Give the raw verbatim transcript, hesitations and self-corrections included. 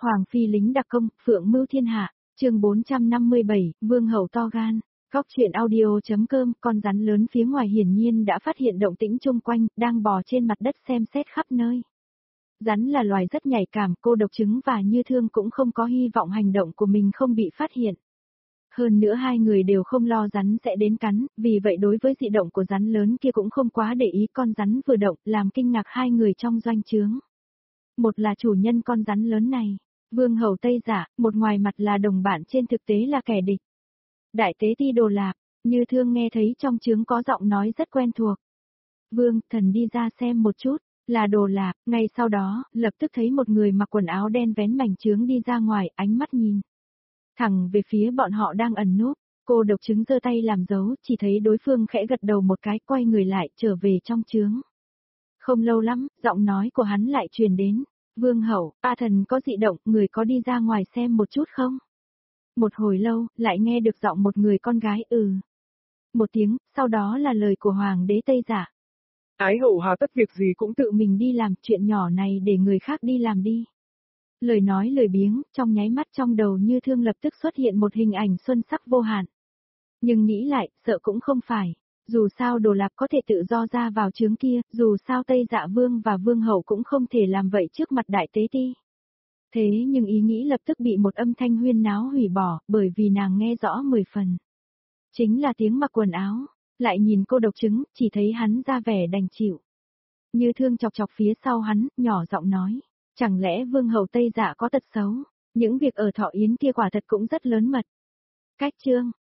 Hoàng phi lính đặc công, phượng mưu thiên hạ, chương bốn trăm năm mươi bảy, vương hậu to gan. Góc truyện audio.com, con rắn lớn phía ngoài hiển nhiên đã phát hiện động tĩnh chung quanh, đang bò trên mặt đất xem xét khắp nơi. Rắn là loài rất nhạy cảm, cô độc trứng và Như Thương cũng không có hy vọng hành động của mình không bị phát hiện. Hơn nữa hai người đều không lo rắn sẽ đến cắn, vì vậy đối với dị động của rắn lớn kia cũng không quá để ý, con rắn vừa động làm kinh ngạc hai người trong doanh trướng. Một là chủ nhân con rắn lớn này, vương hầu Tây Dạ, một ngoài mặt là đồng bạn trên thực tế là kẻ địch. Đại tế ti Đồ Lạp, Như Thương nghe thấy trong trướng có giọng nói rất quen thuộc. Vương, thần đi ra xem một chút, là Đồ Lạp, ngay sau đó, lập tức thấy một người mặc quần áo đen vén mảnh trướng đi ra ngoài, ánh mắt nhìn thẳng về phía bọn họ đang ẩn núp. Cô độc trứng giơ tay làm dấu, chỉ thấy đối phương khẽ gật đầu một cái, quay người lại, trở về trong trướng. Không lâu lắm, giọng nói của hắn lại truyền đến. Vương hậu, A thần có dị động, người có đi ra ngoài xem một chút không? Một hồi lâu, lại nghe được giọng một người con gái ừ. Một tiếng, sau đó là lời của Hoàng đế Tây Dạ. Ái hậu hà tất việc gì cũng tự mình đi làm, chuyện nhỏ này để người khác đi làm đi. Lời nói lười biếng, trong nháy mắt trong đầu Như Thương lập tức xuất hiện một hình ảnh xuân sắc vô hạn. Nhưng nghĩ lại, sợ cũng không phải. Dù sao Đồ Lạp có thể tự do ra vào trướng kia, dù sao Tây Dạ Vương và Vương hậu cũng không thể làm vậy trước mặt đại tế ti. Thế nhưng ý nghĩ lập tức bị một âm thanh huyên náo hủy bỏ, bởi vì nàng nghe rõ mười phần. Chính là tiếng mặc quần áo, lại nhìn cô độc trứng, chỉ thấy hắn ra vẻ đành chịu. Như Thương chọc chọc phía sau hắn, nhỏ giọng nói, chẳng lẽ Vương hậu Tây Dạ có tật xấu, những việc ở Thọ Yến kia quả thật cũng rất lớn mật. Cách chương